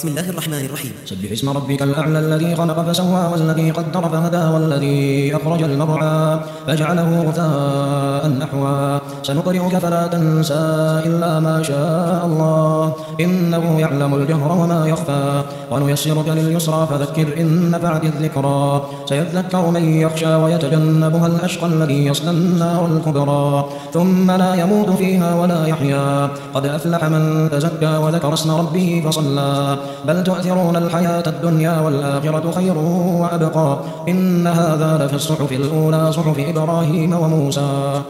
بسم الله الرحمن الرحيم. سبح اسم ربك الأعلى الذي خلق فسوى والذي قدر فهدى والذي أخرج المرعى فجعله غثاء نحوا سنقرئك فلا تنسى إلا ما شاء الله إنه يعلم الجهر وما يخفى ونيسرك لليسرى فذكر إن نفعت الذكرى سيذكر من يخشى ويتجنبها الأشقى الذي يصلى النار الكبرى ثم لا يموت فيها ولا يحيا قد أفلح من تزكى وذكر اسم ربه فصلى بل تؤثرون الحياة الدنيا والآخرة خير وأبقى إن هذا لفي الصحف الأولى صحف إبراهيم وموسى.